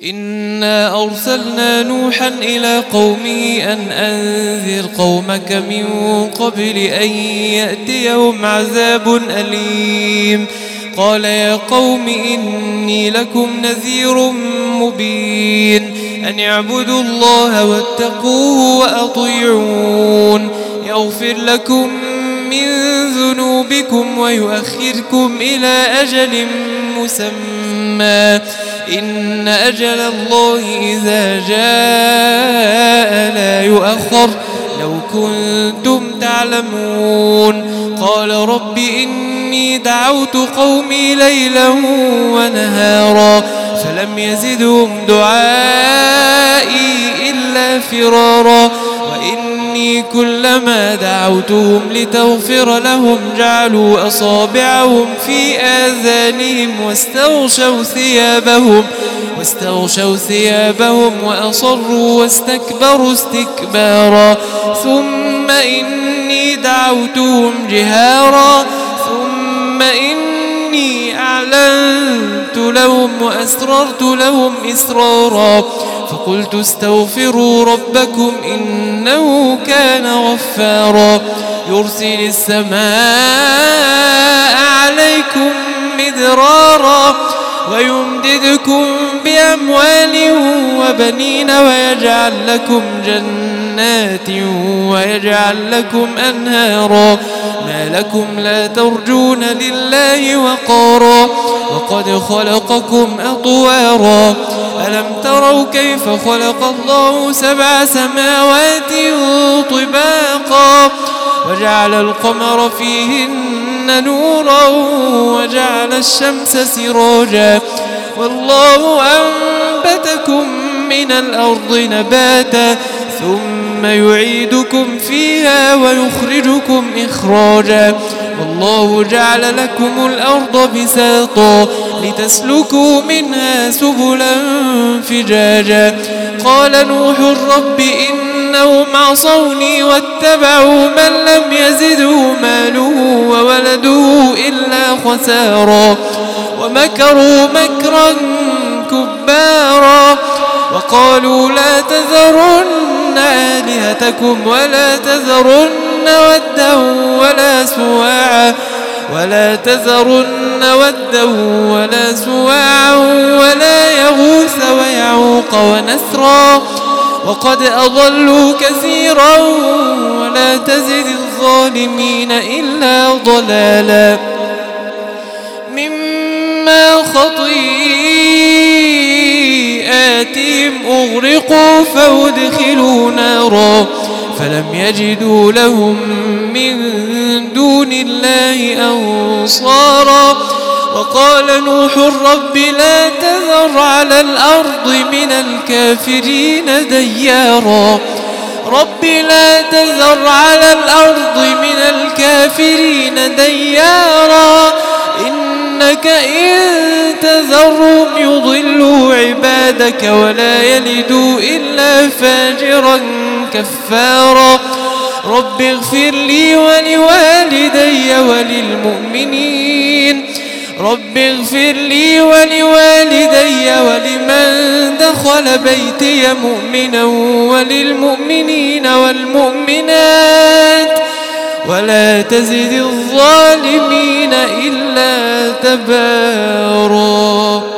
إنا أرسلنا نوحا إلى قومه أن أنذر قومك من قبل أن يأتيهم عذاب أليم. قال يا قوم إني لكم نذير مبين أن اعبدوا الله واتقوه وأطيعون يغفر لكم من ذنوبكم ويؤخركم إلى أجل مسمى إن أجل الله إذا جاء لا يؤخر لو كنتم تعلمون. قال رب إني دعوت قومي ليلا ونهارا فلم يزدهم دعائي إلا فرارا وإني كلما دعوتهم لتغفر لهم جعلوا أصابعهم في آذانهم واستغشوا ثيابهم وأصروا واستكبروا استكبارا ثم إني دعوتهم جهارا ثم إني أعلنت لهم وأسررت لهم إسرارا فقلت استغفروا ربكم إنه كان غفارا يرسل السماء عليكم مدرارا ويمددكم بأموال وبنين ويجعل لكم جنات ويجعل لكم أنهارا ما لكم لا ترجون لله وقارا وقد خلقكم أطوارا ألم تروا كيف خلق الله 7 سماوات طباقا وجعل القمر فيهن نورا وجعل الشمس سراجا والله أنبتكم من الأرض نباتا ثم يعيدكم فيها ويخرجكم إخراجا والله جعل لكم الأرض بساطا لتسلكوا منها سبلا فجاجا قال نوح رب إنهم عصوني واتبعوا من لم يزده ماله وولده إلا خسارا ومكروا مكرا كبارا وقالوا لا تذرن آلهتكم ولا تذرن ودا ولا سواعا ولا يغوث ويعوق ونسرا وقد أضلوا كثيرا ولا تزد الظالمين إلا ضلالا مما خطيئاتهم أغرقوا فأدخلوا نارا فلم يجدوا لهم من دون الله أنصارا وقال نوح رب لا تذر على الأرض من الكافرين ديارا رب لا تذر على الأرض من الكافرين ديارا إنك إن تذرهم يضلوا عبادك ولا يلدوا إلا فاجرا كفارا رب اغفر لي ولوالدي ولمن دخل بيتي مؤمنا وللمؤمنين والمؤمنات ولا تزد الظالمين إلا تبارا.